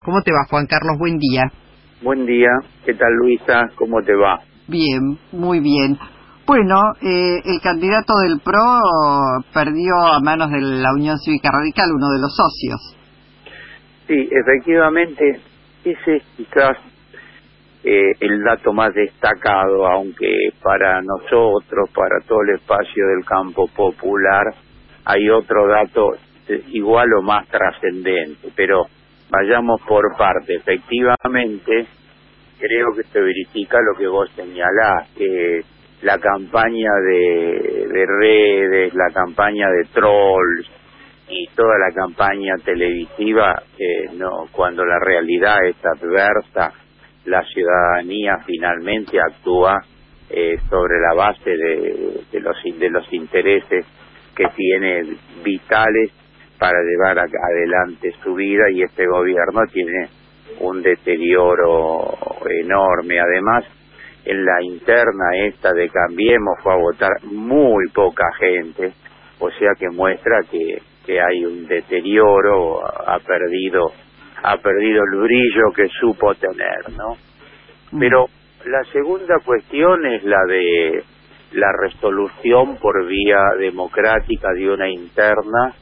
¿Cómo te va, Juan Carlos? Buen día. Buen día. ¿Qué tal, Luisa? ¿Cómo te va? Bien, muy bien. Bueno, el candidato del PRO perdió a manos de la Unión Cívica Radical, uno de los socios. Sí, efectivamente, ese es quizás el dato más destacado, aunque para nosotros, para todo el espacio del campo popular, hay otro dato igual o más trascendente, pero vayamos por parte. Efectivamente, creo que se verifica lo que vos señalás, que la campaña de redes, la campaña de trolls y toda la campaña televisiva, no, cuando la realidad es adversa, la ciudadanía finalmente actúa sobre la base de los intereses que tiene vitales para llevar adelante su vida, y este gobierno tiene un deterioro enorme. Además, en la interna esta de Cambiemos fue a votar muy poca gente, o sea que muestra que hay un deterioro, ha perdido el brillo que supo tener, ¿no? Pero la segunda cuestión es la de la resolución por vía democrática de una interna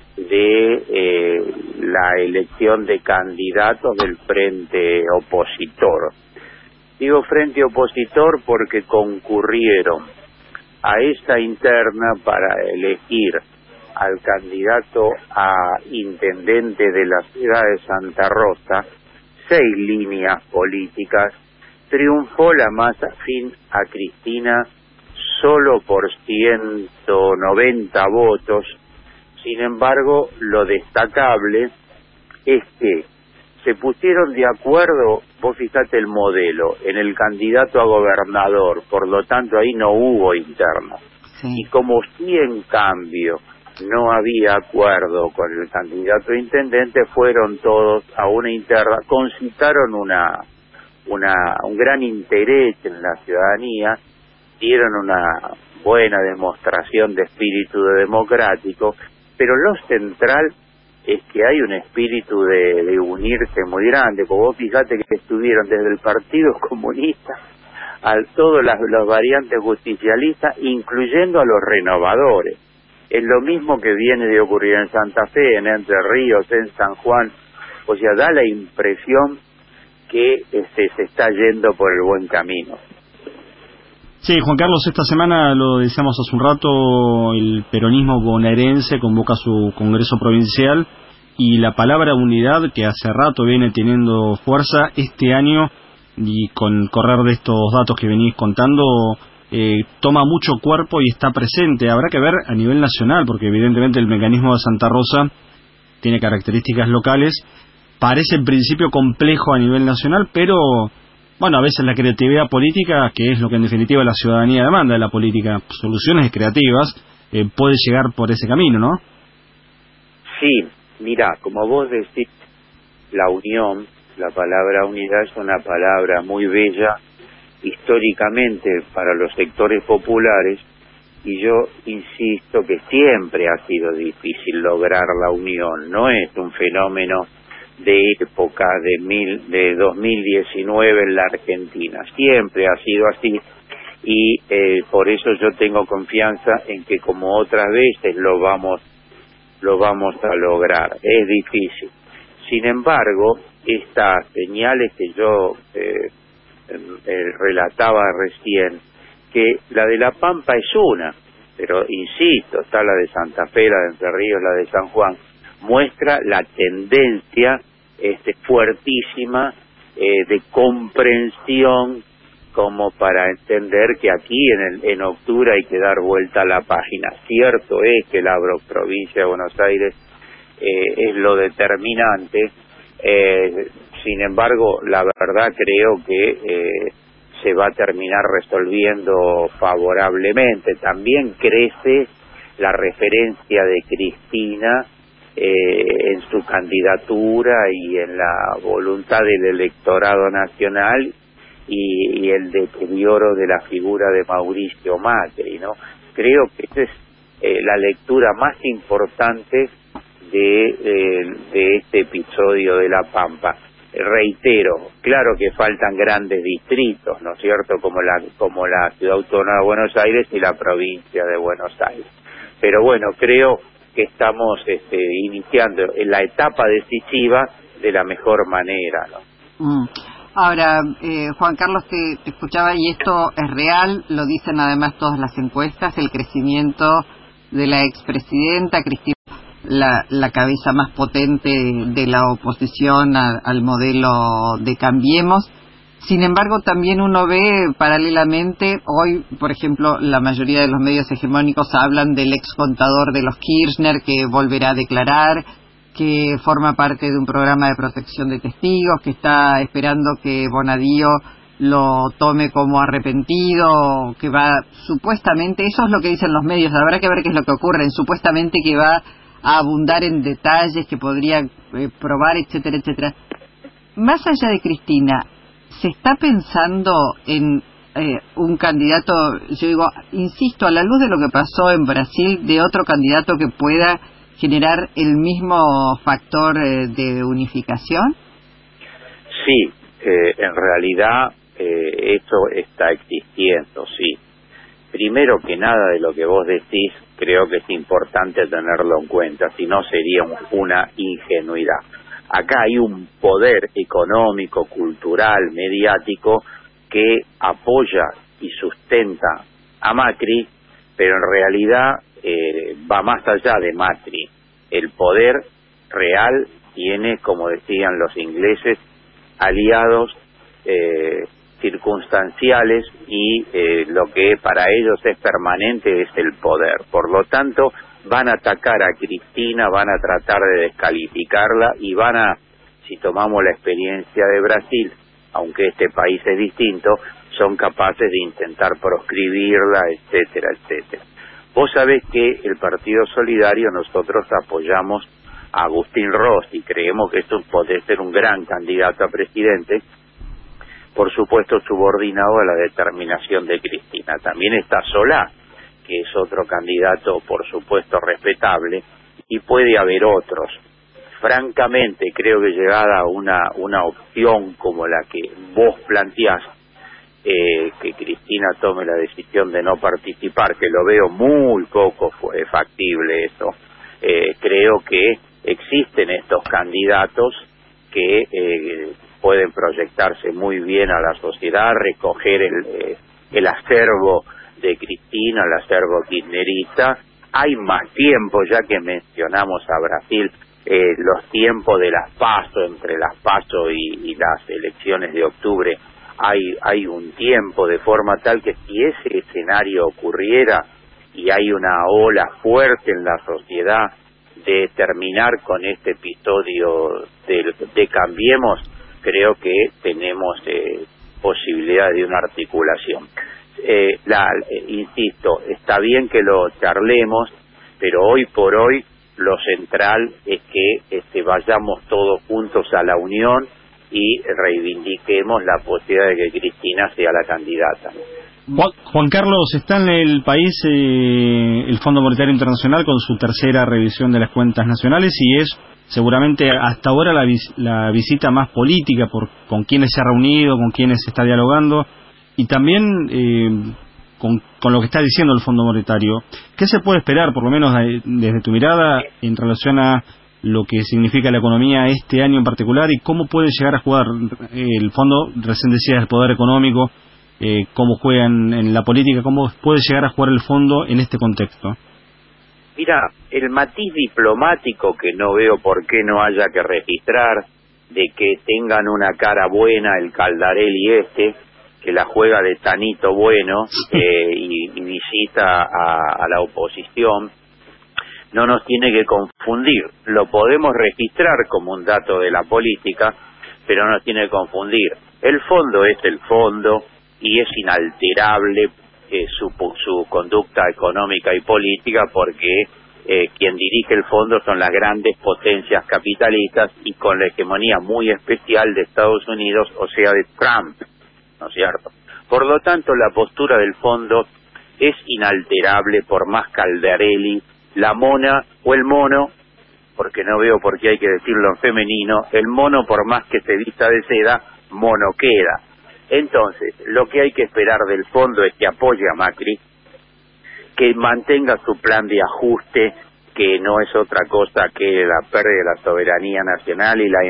de la elección de candidatos del frente opositor. Digo frente opositor porque concurrieron a esta interna para elegir al candidato a intendente de la ciudad de Santa Rosa 6 líneas políticas. Triunfó la más afín a Cristina solo por 190 votos. Sin embargo, lo destacable es que se pusieron de acuerdo, vos fijate el modelo, en el candidato a gobernador, por lo tanto ahí no hubo interna. Sí. Y como sí en cambio no había acuerdo con el candidato a intendente, fueron todos a una interna, concitaron un gran interés en la ciudadanía, dieron una buena demostración de espíritu democrático, pero lo central es que hay un espíritu de unirse muy grande. Como vos fijate que estuvieron desde el Partido Comunista a todas las variantes justicialistas, incluyendo a los renovadores. Es lo mismo que viene de ocurrir en Santa Fe, en Entre Ríos, en San Juan. O sea, da la impresión que se está yendo por el buen camino. Sí, Juan Carlos, esta semana, lo decíamos hace un rato, el peronismo bonaerense convoca su Congreso Provincial y la palabra unidad, que hace rato viene teniendo fuerza, este año, y con correr de estos datos que venís contando, toma mucho cuerpo y está presente. Habrá que ver a nivel nacional, porque evidentemente el mecanismo de Santa Rosa tiene características locales. Parece en principio complejo a nivel nacional, pero bueno, a veces la creatividad política, que es lo que en definitiva la ciudadanía demanda de la política, soluciones creativas, puede llegar por ese camino, ¿no? Sí, mira, como vos decís, la unión, la palabra unidad es una palabra muy bella históricamente para los sectores populares, y yo insisto que siempre ha sido difícil lograr la unión. No es un fenómeno de época de 2019 en la Argentina, siempre ha sido así, y por eso yo tengo confianza en que, como otras veces, lo vamos a lograr. Es difícil. Sin embargo, estas señales que yo relataba recién, que la de La Pampa es una, pero insisto, está la de Santa Fe, la de Entre Ríos, la de San Juan, muestra la tendencia fuertísima de comprensión, como para entender que aquí en octubre hay que dar vuelta a la página. Cierto es que la provincia de Buenos Aires es lo determinante, sin embargo, la verdad creo que se va a terminar resolviendo favorablemente. También crece la referencia de Cristina en su candidatura y en la voluntad del electorado nacional, y el deterioro de la figura de Mauricio Macri, ¿no? Creo que esa es la lectura más importante de este episodio de La Pampa. reitero, claro que faltan grandes distritos, ¿no es cierto?, como la Ciudad Autónoma de Buenos Aires y la provincia de Buenos Aires. Pero bueno, creo que estamos iniciando en la etapa decisiva de la mejor manera, ¿no? Ahora, Juan Carlos, te escuchaba, y esto es real, lo dicen además todas las encuestas, el crecimiento de la expresidenta Cristina, la cabeza más potente de la oposición al modelo de Cambiemos. Sin embargo, también uno ve paralelamente, hoy, por ejemplo, la mayoría de los medios hegemónicos hablan del ex contador de los Kirchner que volverá a declarar, que forma parte de un programa de protección de testigos, que está esperando que Bonadío lo tome como arrepentido, que va supuestamente, eso es lo que dicen los medios, habrá que ver qué es lo que ocurre, supuestamente que va a abundar en detalles, que podría probar, etcétera, etcétera. Más allá de Cristina, ¿se está pensando en un candidato, yo digo, insisto, a la luz de lo que pasó en Brasil, de otro candidato que pueda generar el mismo factor de unificación? Sí, en realidad esto está existiendo, sí. Primero que nada de lo que vos decís, creo que es importante tenerlo en cuenta, si no sería una ingenuidad. Acá hay un poder económico, cultural, mediático que apoya y sustenta a Macri, pero en realidad va más allá de Macri. El poder real tiene, como decían los ingleses, aliados circunstanciales y lo que para ellos es permanente es el poder. Por lo tanto, van a atacar a Cristina, van a tratar de descalificarla y van a, si tomamos la experiencia de Brasil, aunque este país es distinto, son capaces de intentar proscribirla, etcétera, etcétera. Vos sabés que el Partido Solidario nosotros apoyamos a Agustín Rossi, creemos que esto puede ser un gran candidato a presidente, por supuesto subordinado a la determinación de Cristina. También está Solá, que es otro candidato por supuesto respetable, y puede haber otros. Francamente creo que llegada a una opción como la que vos planteás, que Cristina tome la decisión de no participar, que lo veo muy poco factible eso, creo que existen estos candidatos que pueden proyectarse muy bien a la sociedad, recoger el acervo de Cristina, el acervo kirchnerista. Hay más tiempo, ya que mencionamos a Brasil, los tiempos de las PASO, entre las PASO y las elecciones de octubre, hay un tiempo, de forma tal que si ese escenario ocurriera y hay una ola fuerte en la sociedad de terminar con este episodio de Cambiemos, creo que tenemos posibilidad de una articulación. Insisto, está bien que lo charlemos, pero hoy por hoy lo central es que vayamos todos juntos a la unión y reivindiquemos la posibilidad de que Cristina sea la candidata. Juan Carlos, está en el país el Fondo Monetario Internacional con su tercera revisión de las cuentas nacionales y es seguramente hasta ahora la visita más política con quienes se ha reunido, con quienes se está dialogando y también con lo que está diciendo el Fondo Monetario. ¿Qué se puede esperar, por lo menos desde tu mirada, en relación a lo que significa la economía este año en particular y cómo puede llegar a jugar el Fondo? Recién decías el poder económico, cómo juegan en la política, cómo puede llegar a jugar el Fondo en este contexto. Mira, el matiz diplomático que no veo por qué no haya que registrar, de que tengan una cara buena el Caldarelli que la juega de tanito bueno y visita a la oposición, no nos tiene que confundir. Lo podemos registrar como un dato de la política, pero no nos tiene que confundir. El fondo es el fondo y es inalterable su conducta económica y política porque quien dirige el fondo son las grandes potencias capitalistas y con la hegemonía muy especial de Estados Unidos, o sea de Trump, ¿no es cierto? Por lo tanto, la postura del fondo es inalterable por más Caldarelli, la mona o el mono porque no veo por qué hay que decirlo en femenino, el mono por más que se vista de seda, mono queda. Entonces, lo que hay que esperar del fondo es que apoye a Macri, que mantenga su plan de ajuste, que no es otra cosa que la pérdida de la soberanía nacional y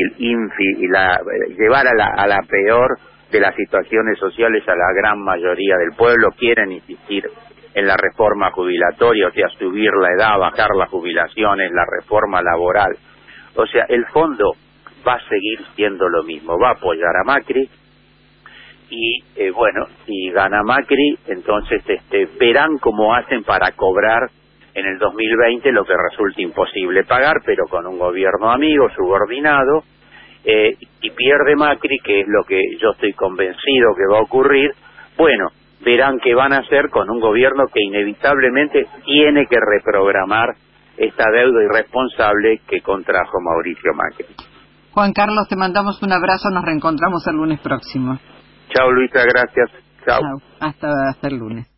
llevar a la peor de las situaciones sociales a la gran mayoría del pueblo. Quieren insistir en la reforma jubilatoria, o sea, subir la edad, bajar las jubilaciones, la reforma laboral. O sea, el fondo va a seguir siendo lo mismo, va a apoyar a Macri y, bueno, si gana Macri, entonces verán cómo hacen para cobrar en el 2020 lo que resulta imposible pagar, pero con un gobierno amigo, subordinado, y pierde Macri, que es lo que yo estoy convencido que va a ocurrir, bueno, verán qué van a hacer con un gobierno que inevitablemente tiene que reprogramar esta deuda irresponsable que contrajo Mauricio Macri. Juan Carlos, te mandamos un abrazo, nos reencontramos el lunes próximo. Chao, Luisa, gracias. Chao. Hasta el lunes.